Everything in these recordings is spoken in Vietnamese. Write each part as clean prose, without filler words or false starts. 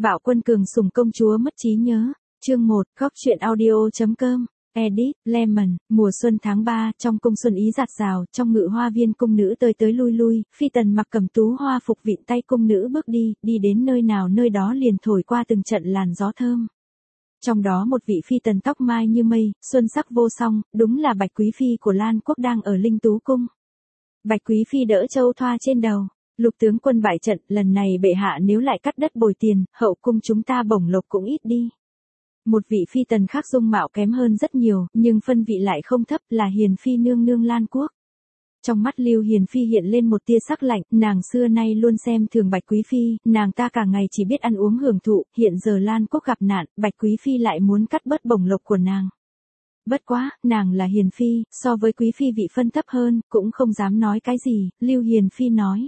Bạo quân cường sủng công chúa mất trí nhớ. Chương 1, góc truyện audio.com. Edit, Lemon, mùa xuân tháng 3, trong cung xuân ý rạt rào, trong ngự hoa viên cung nữ tới tới lui lui, phi tần mặc cẩm tú hoa phục vịn tay cung nữ bước đi đến nơi nào nơi đó liền thổi qua từng trận làn gió thơm. Trong đó một vị phi tần tóc mai như mây, xuân sắc vô song, đúng là Bạch Quý Phi của Lan Quốc đang ở Linh Tú Cung. Bạch Quý Phi đỡ châu thoa trên đầu. Lục tướng quân bại trận, lần này bệ hạ nếu lại cắt đất bồi tiền, hậu cung chúng ta bổng lộc cũng ít đi. Một vị phi tần khác dung mạo kém hơn rất nhiều, nhưng phân vị lại không thấp, là Hiền Phi nương nương Lan Quốc. Trong mắt Lưu Hiền Phi hiện lên một tia sắc lạnh, nàng xưa nay luôn xem thường Bạch Quý Phi, nàng ta cả ngày chỉ biết ăn uống hưởng thụ, hiện giờ Lan Quốc gặp nạn, Bạch Quý Phi lại muốn cắt bớt bổng lộc của nàng. Bất quá, nàng là Hiền Phi, so với Quý Phi vị phân thấp hơn, cũng không dám nói cái gì, Lưu Hiền Phi nói.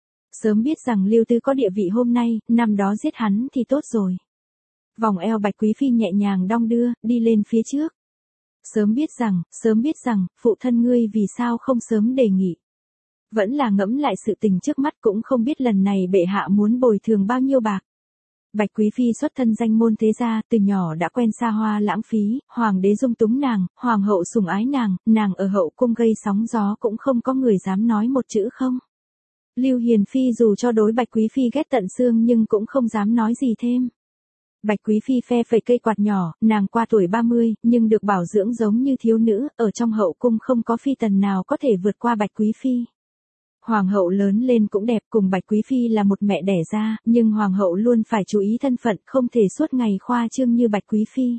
Sớm biết rằng Lưu Tứ có địa vị hôm nay, năm đó giết hắn thì tốt rồi. Vòng eo Bạch Quý Phi nhẹ nhàng đong đưa, đi lên phía trước. Sớm biết rằng, phụ thân ngươi vì sao không sớm đề nghị. Vẫn là ngẫm lại sự tình trước mắt cũng không biết lần này bệ hạ muốn bồi thường bao nhiêu bạc. Bạch Quý Phi xuất thân danh môn thế gia, từ nhỏ đã quen xa hoa lãng phí, hoàng đế dung túng nàng, hoàng hậu sủng ái nàng ở hậu cung gây sóng gió cũng không có người dám nói một chữ không. Lưu Hiền Phi dù cho đối Bạch Quý Phi ghét tận xương nhưng cũng không dám nói gì thêm. Bạch Quý Phi phe phẩy cây quạt nhỏ, nàng qua tuổi 30, nhưng được bảo dưỡng giống như thiếu nữ, ở trong hậu cung không có phi tần nào có thể vượt qua Bạch Quý Phi. Hoàng hậu lớn lên cũng đẹp, cùng Bạch Quý Phi là một mẹ đẻ ra, nhưng hoàng hậu luôn phải chú ý thân phận, không thể suốt ngày khoa trương như Bạch Quý Phi.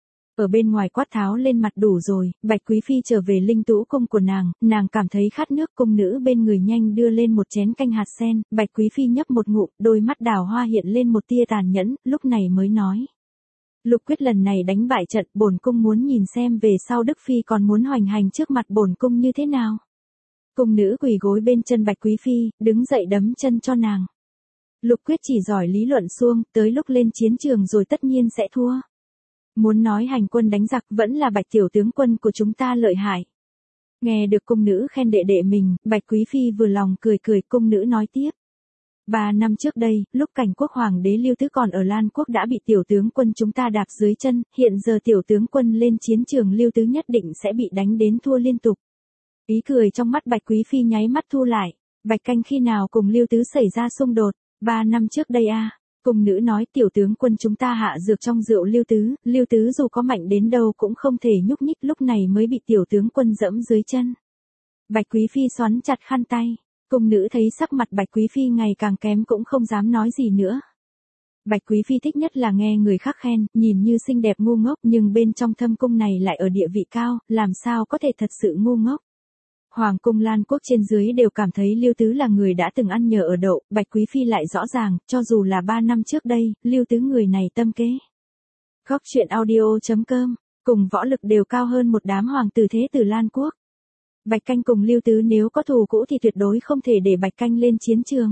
Ở bên ngoài quát tháo lên mặt đủ rồi, Bạch Quý Phi trở về Linh Tú Cung của nàng cảm thấy khát nước, cung nữ bên người nhanh đưa lên một chén canh hạt sen, Bạch Quý Phi nhấp một ngụm, đôi mắt đào hoa hiện lên một tia tàn nhẫn, lúc này mới nói. Lục Quyết lần này đánh bại trận, bổn cung muốn nhìn xem về sau Đức Phi còn muốn hoành hành trước mặt bổn cung như thế nào. Cung nữ quỳ gối bên chân Bạch Quý Phi, đứng dậy đấm chân cho nàng. Lục Quyết chỉ giỏi lý luận suông, tới lúc lên chiến trường rồi tất nhiên sẽ thua. Muốn nói hành quân đánh giặc vẫn là Bạch tiểu tướng quân của chúng ta lợi hại. Nghe được cung nữ khen đệ đệ mình, Bạch Quý Phi vừa lòng cười cung nữ nói tiếp. 3 năm trước đây, lúc Cảnh Quốc hoàng đế Lưu Tứ còn ở Lan Quốc đã bị tiểu tướng quân chúng ta đạp dưới chân, hiện giờ tiểu tướng quân lên chiến trường Lưu Tứ nhất định sẽ bị đánh đến thua liên tục. Ý cười trong mắt Bạch Quý Phi nháy mắt thu lại, Bạch Canh khi nào cùng Lưu Tứ xảy ra xung đột, 3 năm trước đây à. Cung nữ nói tiểu tướng quân chúng ta hạ dược trong rượu Lưu Tứ dù có mạnh đến đâu cũng không thể nhúc nhích, lúc này mới bị tiểu tướng quân dẫm dưới chân. Bạch Quý Phi xoắn chặt khăn tay, cung nữ thấy sắc mặt Bạch Quý Phi ngày càng kém cũng không dám nói gì nữa. Bạch Quý Phi thích nhất là nghe người khác khen, nhìn như xinh đẹp ngu ngốc nhưng bên trong thâm cung này lại ở địa vị cao, làm sao có thể thật sự ngu ngốc. Hoàng cung Lan Quốc trên dưới đều cảm thấy Lưu Tứ là người đã từng ăn nhờ ở đậu, Bạch Quý Phi lại rõ ràng, cho dù là 3 năm trước đây, Lưu Tứ người này tâm kế. Góc truyện audio.com, cùng võ lực đều cao hơn một đám hoàng tử thế tử Lan Quốc. Bạch Canh cùng Lưu Tứ nếu có thù cũ thì tuyệt đối không thể để Bạch Canh lên chiến trường.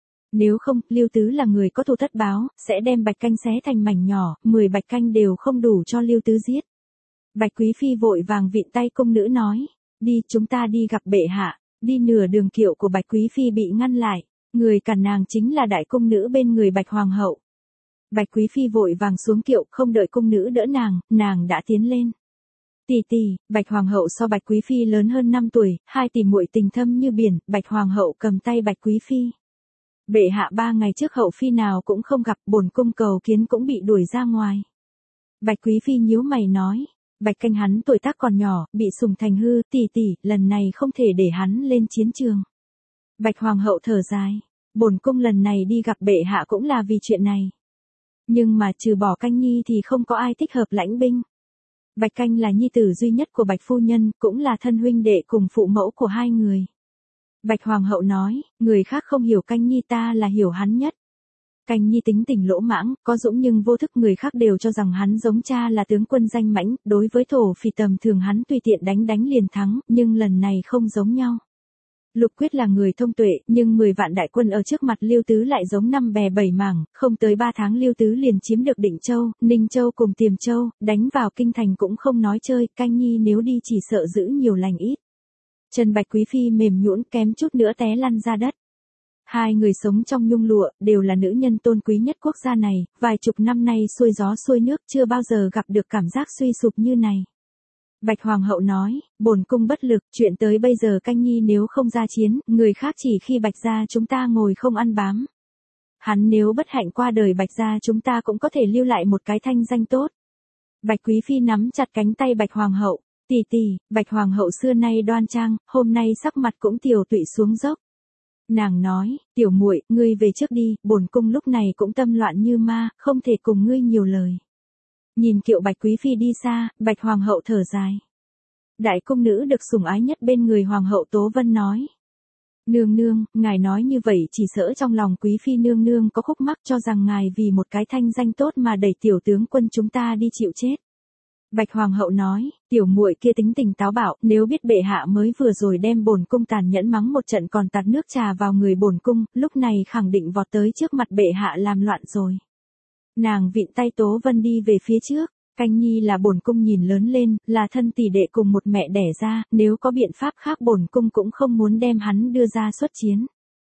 Nếu không, Lưu Tứ là người có thù tất báo, sẽ đem Bạch Canh xé thành mảnh nhỏ, 10 Bạch Canh đều không đủ cho Lưu Tứ giết. Bạch Quý Phi vội vàng vịn tay cung nữ nói. Đi, chúng ta đi gặp bệ hạ. Đi nửa đường kiệu của Bạch Quý Phi bị ngăn lại, người cản nàng chính là đại cung nữ bên người Bạch Hoàng hậu. Bạch Quý Phi vội vàng xuống kiệu, không đợi cung nữ đỡ nàng đã tiến lên. Tỷ, Bạch Hoàng hậu so Bạch Quý Phi lớn hơn 5 tuổi, hai tỷ muội tình thâm như biển, Bạch Hoàng hậu cầm tay Bạch Quý Phi. Bệ hạ 3 ngày trước hậu phi nào cũng không gặp, bổn cung cầu kiến cũng bị đuổi ra ngoài. Bạch Quý Phi nhíu mày nói. Bạch Canh hắn tuổi tác còn nhỏ, bị sủng thành hư, tỷ, lần này không thể để hắn lên chiến trường. Bạch Hoàng hậu thở dài, bổn cung lần này đi gặp bệ hạ cũng là vì chuyện này. Nhưng mà trừ bỏ Canh nhi thì không có ai thích hợp lãnh binh. Bạch Canh là nhi tử duy nhất của Bạch phu nhân, cũng là thân huynh đệ cùng phụ mẫu của hai người. Bạch Hoàng hậu nói, người khác không hiểu Canh nhi ta là hiểu hắn nhất. Canh nhi tính tình lỗ mãng, có dũng nhưng vô thức, người khác đều cho rằng hắn giống cha là tướng quân danh mãnh, đối với thổ phỉ tầm thường hắn tùy tiện đánh liền thắng, nhưng lần này không giống nhau. Lục Quyết là người thông tuệ, nhưng 10 vạn đại quân ở trước mặt Lưu Tứ lại giống 5 bè 7 mảng, không tới 3 tháng Lưu Tứ liền chiếm được Định Châu, Ninh Châu cùng Tiềm Châu, đánh vào kinh thành cũng không nói chơi, Canh nhi nếu đi chỉ sợ giữ nhiều lành ít. Chân Bạch Quý Phi mềm nhũn kém chút nữa té lăn ra đất. Hai người sống trong nhung lụa, đều là nữ nhân tôn quý nhất quốc gia này, vài chục năm nay xuôi gió xuôi nước chưa bao giờ gặp được cảm giác suy sụp như này. Bạch Hoàng hậu nói, bổn cung bất lực, chuyện tới bây giờ Canh Nhi nếu không ra chiến, người khác chỉ khi Bạch gia chúng ta ngồi không ăn bám. Hắn nếu bất hạnh qua đời Bạch gia chúng ta cũng có thể lưu lại một cái thanh danh tốt. Bạch Quý Phi nắm chặt cánh tay Bạch Hoàng hậu, tỷ tỷ, Bạch Hoàng hậu xưa nay đoan trang, hôm nay sắc mặt cũng tiều tụy xuống dốc. Nàng nói, tiểu muội, ngươi về trước đi, bổn cung lúc này cũng tâm loạn như ma, không thể cùng ngươi nhiều lời. Nhìn kiệu Bạch Quý Phi đi xa, Bạch Hoàng hậu thở dài. Đại cung nữ được sủng ái nhất bên người Hoàng hậu Tố Vân nói. Nương nương, ngài nói như vậy chỉ sợ trong lòng Quý Phi nương nương có khúc mắc cho rằng ngài vì một cái thanh danh tốt mà đẩy tiểu tướng quân chúng ta đi chịu chết. Bạch Hoàng hậu nói, tiểu muội kia tính tình táo bạo, nếu biết bệ hạ mới vừa rồi đem bổn cung tàn nhẫn mắng một trận còn tạt nước trà vào người bổn cung, lúc này khẳng định vọt tới trước mặt bệ hạ làm loạn rồi. Nàng vịn tay Tố Vân đi về phía trước, Canh Nhi là bổn cung nhìn lớn lên, là thân tỷ đệ cùng một mẹ đẻ ra, nếu có biện pháp khác bổn cung cũng không muốn đem hắn đưa ra xuất chiến.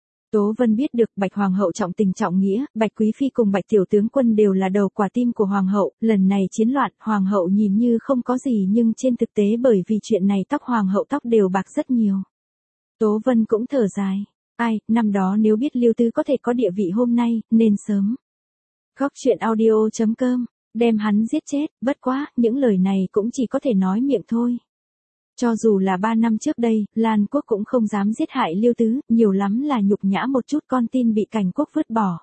Tố Vân biết được Bạch Hoàng hậu trọng tình trọng nghĩa, Bạch Quý Phi cùng Bạch Tiểu tướng quân đều là đầu quả tim của Hoàng hậu, lần này chiến loạn, Hoàng hậu nhìn như không có gì nhưng trên thực tế bởi vì chuyện này tóc Hoàng hậu tóc đều bạc rất nhiều. Tố Vân cũng thở dài, ai, năm đó nếu biết Lưu Tứ có thể có địa vị hôm nay, nên sớm. Góc truyện audio.com, đem hắn giết chết, bất quá, những lời này cũng chỉ có thể nói miệng thôi. Cho dù là 3 năm trước đây, Lan quốc cũng không dám giết hại Lưu Tứ, nhiều lắm là nhục nhã một chút con tin bị Cảnh quốc vứt bỏ.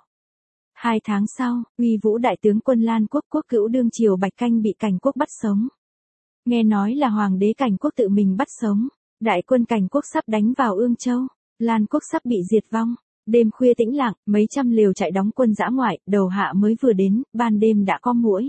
2 tháng sau, uy vũ đại tướng quân Lan quốc quốc cữu đương triều Bạch Canh bị Cảnh quốc bắt sống. Nghe nói là hoàng đế Cảnh quốc tự mình bắt sống, đại quân Cảnh quốc sắp đánh vào Ương Châu, Lan quốc sắp bị diệt vong. Đêm khuya tĩnh lặng, mấy trăm lều trại đóng quân dã ngoại, đầu hạ mới vừa đến, ban đêm đã có muỗi.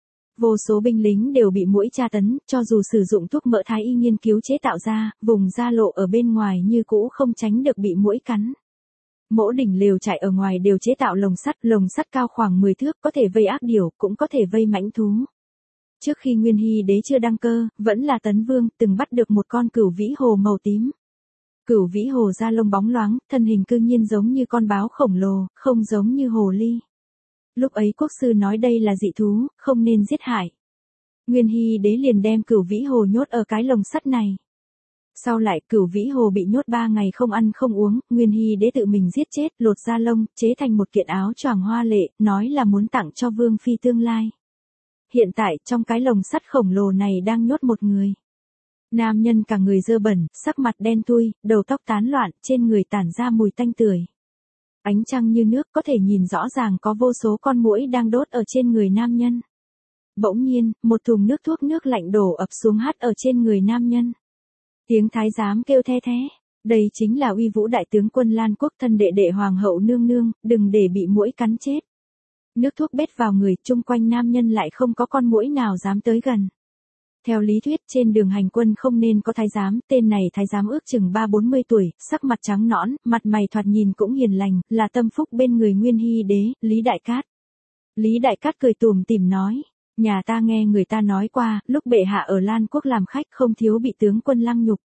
Vô số binh lính đều bị muỗi tra tấn, cho dù sử dụng thuốc mỡ thái y nghiên cứu chế tạo ra, vùng da lộ ở bên ngoài như cũ không tránh được bị muỗi cắn. Mỗi đỉnh lều trại ở ngoài đều chế tạo lồng sắt cao khoảng 10 thước, có thể vây ác điểu, cũng có thể vây mãnh thú. Trước khi Nguyên Hy đế chưa đăng cơ, vẫn là Tấn Vương, từng bắt được một con cửu vĩ hồ màu tím. Cửu vĩ hồ da lông bóng loáng, thân hình cư nhiên giống như con báo khổng lồ, không giống như hồ ly. Lúc ấy quốc sư nói đây là dị thú, không nên giết hại. Nguyên Hy đế liền đem cửu vĩ hồ nhốt ở cái lồng sắt này. Sau lại cửu vĩ hồ bị nhốt 3 ngày không ăn không uống, Nguyên Hy đế tự mình giết chết, lột da lông, chế thành một kiện áo choàng hoa lệ, nói là muốn tặng cho vương phi tương lai. Hiện tại trong cái lồng sắt khổng lồ này đang nhốt một người. Nam nhân cả người dơ bẩn, sắc mặt đen thui, đầu tóc tán loạn, trên người tản ra mùi tanh tưởi. Ánh trăng như nước có thể nhìn rõ ràng có vô số con muỗi đang đốt ở trên người nam nhân. Bỗng nhiên, một thùng thuốc nước lạnh đổ ập xuống hắt ở trên người nam nhân. Tiếng thái giám kêu the thế. Đây chính là uy vũ đại tướng quân Lan quốc thân đệ đệ hoàng hậu nương nương, đừng để bị muỗi cắn chết. Nước thuốc bết vào người, chung quanh nam nhân lại không có con muỗi nào dám tới gần. Theo lý thuyết trên đường hành quân không nên có thái giám, tên này thái giám ước chừng 30-40 tuổi, sắc mặt trắng nõn, mặt mày thoạt nhìn cũng hiền lành, là tâm phúc bên người Nguyên Hy đế, Lý Đại Cát. Lý Đại Cát cười tủm tỉm nói, nhà ta nghe người ta nói qua, lúc bệ hạ ở Lan quốc làm khách không thiếu bị tướng quân lăng nhục.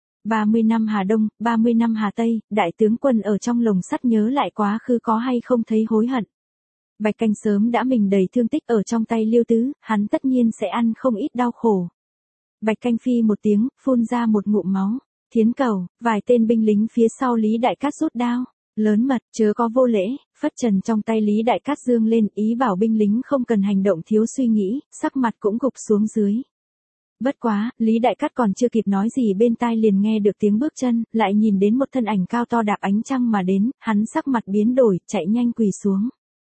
30 năm Hà Đông, 30 năm Hà Tây, đại tướng quân ở trong lồng sắt nhớ lại quá khứ có hay không thấy hối hận. Bạch Canh sớm đã mình đầy thương tích ở trong tay Lưu Tứ, hắn tất nhiên sẽ ăn không ít đau khổ. Bạch Canh phi một tiếng, phun ra một ngụm máu. Thiến cầu, vài tên binh lính phía sau Lý Đại Cát rút đao. Lớn mật, chớ có vô lễ, phất trần trong tay Lý Đại Cát dương lên, ý bảo binh lính không cần hành động thiếu suy nghĩ, sắc mặt cũng gục xuống dưới. Bất quá, Lý Đại Cát còn chưa kịp nói gì bên tai liền nghe được tiếng bước chân, lại nhìn đến một thân ảnh cao to đạp ánh trăng mà đến, hắn sắc mặt biến đổi, chạy nhanh quỳ xuống.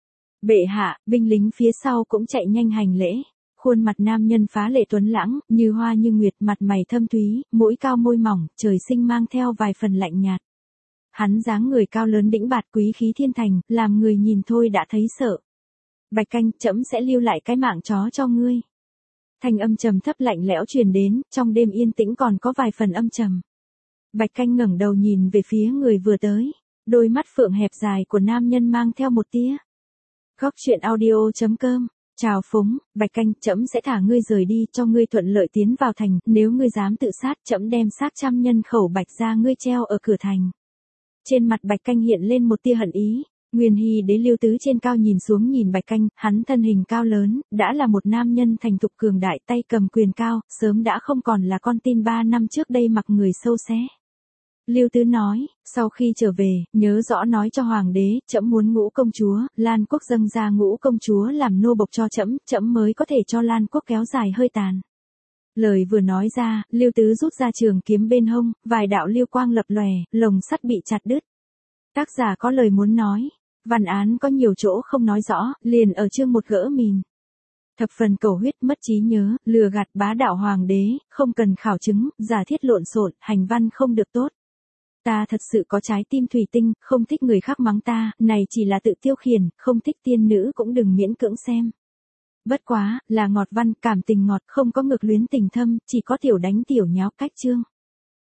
Bệ hạ, binh lính phía sau cũng chạy nhanh hành lễ. Khuôn mặt nam nhân phá lệ tuấn lãng, như hoa như nguyệt, mặt mày thâm thúy, mũi cao môi mỏng, trời sinh mang theo vài phần lạnh nhạt. Hắn dáng người cao lớn đĩnh bạt quý khí thiên thành, làm người nhìn thôi đã thấy sợ. Bạch Canh, trẫm sẽ lưu lại cái mạng chó cho ngươi. Thanh âm trầm thấp lạnh lẽo truyền đến, trong đêm yên tĩnh còn có vài phần âm trầm. Bạch Canh ngẩng đầu nhìn về phía người vừa tới, đôi mắt phượng hẹp dài của nam nhân mang theo một tia. Góc truyện audio.com, chào Phúng, Bạch Canh, trẫm sẽ thả ngươi rời đi, cho ngươi thuận lợi tiến vào thành, nếu ngươi dám tự sát, trẫm đem xác 100 nhân khẩu Bạch gia ngươi treo ở cửa thành. Trên mặt Bạch Canh hiện lên một tia hận ý. Nguyên Hy đế Lưu Tứ trên cao nhìn xuống nhìn Bạch Canh, hắn thân hình cao lớn, đã là một nam nhân thành thục cường đại, tay cầm quyền cao, sớm đã không còn là con tin 3 năm trước đây mặc người sâu xé. Lưu Tứ nói, sau khi trở về, nhớ rõ nói cho hoàng đế, trẫm muốn Ngũ công chúa, Lan quốc dâng ra Ngũ công chúa làm nô bộc cho trẫm, trẫm mới có thể cho Lan quốc kéo dài hơi tàn. Lời vừa nói ra, Lưu Tứ rút ra trường kiếm bên hông, vài đạo lưu quang lập lòe, lồng sắt bị chặt đứt. Tác giả có lời muốn nói, văn án có nhiều chỗ không nói rõ, liền ở chương 1 gỡ mìn. Thập phần cầu huyết, mất trí nhớ, lừa gạt bá đạo hoàng đế, không cần khảo chứng, giả thiết lộn xộn, hành văn không được tốt. Ta thật sự có trái tim thủy tinh, không thích người khác mắng ta, này chỉ là tự tiêu khiển, không thích tiên nữ cũng đừng miễn cưỡng xem. Bất quá, là ngọt văn, cảm tình ngọt, không có ngược luyến tình thâm, chỉ có tiểu đánh tiểu nháo cách chương.